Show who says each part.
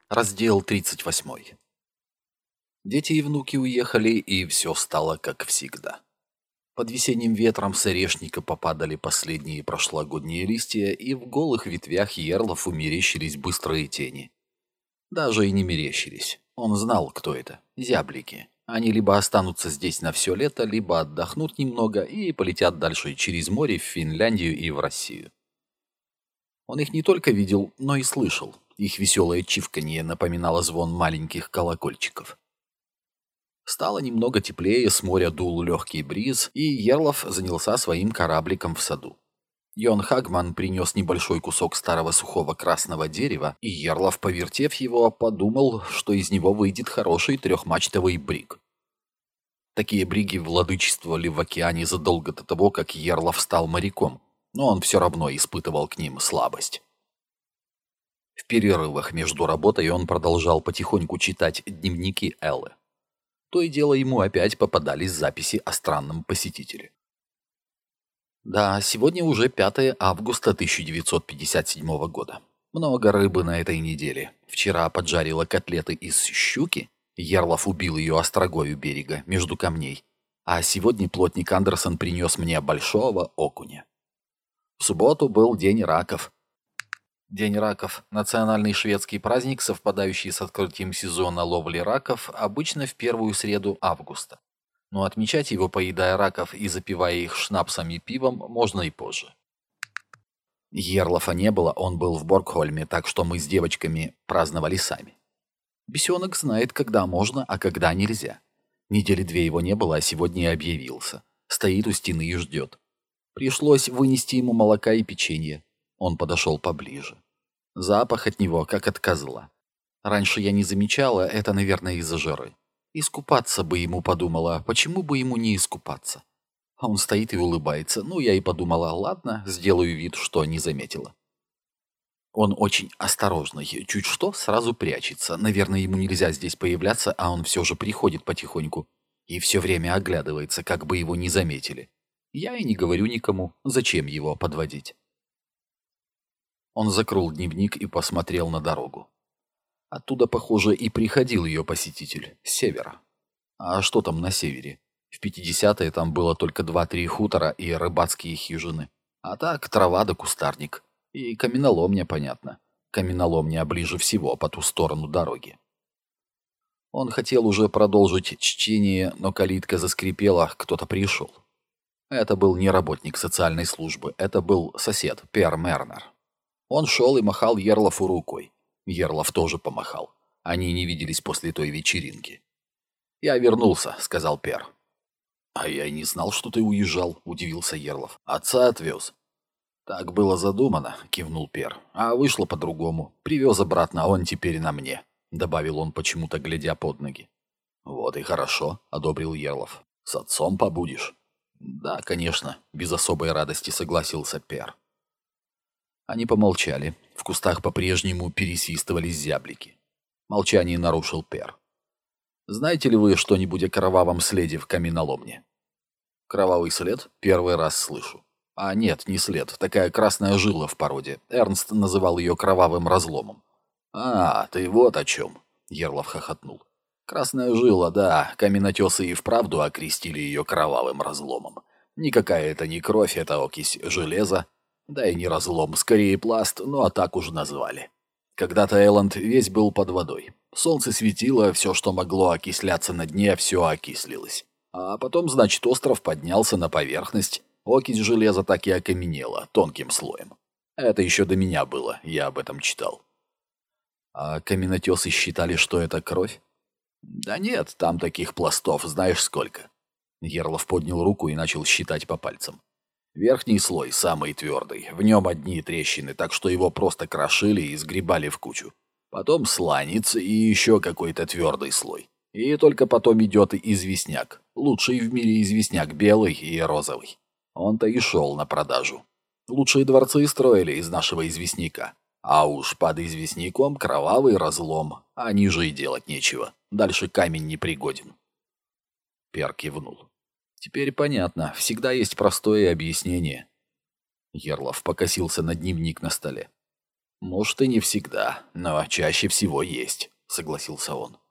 Speaker 1: Раздел 38. Дети и внуки уехали, и все стало как всегда. Под весенним ветром с орешника попадали последние прошлогодние листья, и в голых ветвях ярлов мерещились быстрые тени. Даже и не мерещились. Он знал, кто это. Зяблики. Они либо останутся здесь на все лето, либо отдохнут немного и полетят дальше через море в Финляндию и в Россию. Он их не только видел, но и слышал. Их веселое чивканье напоминало звон маленьких колокольчиков. Стало немного теплее, с моря дул легкий бриз, и Ярлов занялся своим корабликом в саду. Йон Хагман принес небольшой кусок старого сухого красного дерева, и Ярлов, повертев его, подумал, что из него выйдет хороший трехмачтовый бриг. Такие бриги владычествовали в океане задолго до того, как Ярлов стал моряком, но он все равно испытывал к ним слабость. В перерывах между работой он продолжал потихоньку читать дневники Эллы. То и дело ему опять попадались записи о странном посетителе. Да, сегодня уже 5 августа 1957 года. Много рыбы на этой неделе. Вчера поджарила котлеты из щуки. Ярлов убил ее острогой у берега, между камней. А сегодня плотник Андерсон принес мне большого окуня. В субботу был День раков. День раков – национальный шведский праздник, совпадающий с открытием сезона ловли раков, обычно в первую среду августа. Но отмечать его, поедая раков и запивая их шнапсом и пивом, можно и позже. Ярлофа не было, он был в Боргхольме, так что мы с девочками праздновали сами. Бесенок знает, когда можно, а когда нельзя. Недели 2 его не было, а сегодня и объявился. Стоит у стены и ждет. Пришлось вынести ему молока и печенье. Он подошел поближе. Запах от него, как от козла. Раньше я не замечала, это, наверное, из-за жары. Искупаться бы ему, подумала, почему бы ему не искупаться? А он стоит и улыбается. Ну, я и подумала, ладно, сделаю вид, что не заметила. Он очень осторожный, чуть что, сразу прячется. Наверное, ему нельзя здесь появляться, а он все же приходит потихоньку. И все время оглядывается, как бы его не заметили. Я и не говорю никому, зачем его подводить. Он закрыл дневник и посмотрел на дорогу. Оттуда, похоже, и приходил ее посетитель, с севера. А что там на севере? В 50-е там было только 2-3 хутора и рыбацкие хижины. А так трава да кустарник. И каменоломня, понятно. Каменоломня ближе всего, по ту сторону дороги. Он хотел уже продолжить чтение, но калитка заскрипела, кто-то пришел. Это был не работник социальной службы, это был сосед, Пер Мернер. Он шел и махал Ярлофу рукой. Ярлов тоже помахал. Они не виделись после той вечеринки. «Я вернулся», — сказал Пер. «А я и не знал, что ты уезжал», — удивился Ярлов. «Отца отвез». «Так было задумано», — кивнул Пер. «А вышло по-другому. Привез обратно, а он теперь на мне», — добавил он, почему-то глядя под ноги. «Вот и хорошо», — одобрил Ярлов. «С отцом побудешь». «Да, конечно», — без особой радости согласился Пер. Они помолчали. В кустах по-прежнему пересвистывались зяблики. Молчание нарушил Пер. «Знаете ли вы что-нибудь о кровавом следе в каменоломне?» «Кровавый след? Первый раз слышу». «А нет, не след. Такая красная жила в породе. Эрнст называл ее кровавым разломом». «А, ты вот о чем», — Ярлов хохотнул. «Красная жила, да. Каменотесы и вправду окрестили ее кровавым разломом. Никакая это не кровь, это окись железа. Да и не разлом, скорее пласт, ну а так уж назвали. Когда-то Элланд весь был под водой. Солнце светило, все, что могло окисляться на дне, все окислилось. А потом, значит, остров поднялся на поверхность. Окись железа так и окаменела, тонким слоем. Это еще до меня было, я об этом читал. А каменотесы считали, что это кровь? Да нет, там таких пластов знаешь сколько. Ярлов поднял руку и начал считать по пальцам. Верхний слой самый твердый, в нем одни трещины, так что его просто крошили и сгребали в кучу. Потом сланец и еще какой-то твердый слой. И только потом идет известняк. Лучший в мире известняк, белый и розовый. Он-то и шел на продажу. Лучшие дворцы строили из нашего известняка. А уж под известняком кровавый разлом, а ниже и делать нечего. Дальше камень непригоден. Пер кивнул. Теперь понятно, всегда есть простое объяснение. Ярлов покосился на дневник на столе. Может, и не всегда, но чаще всего есть, согласился он.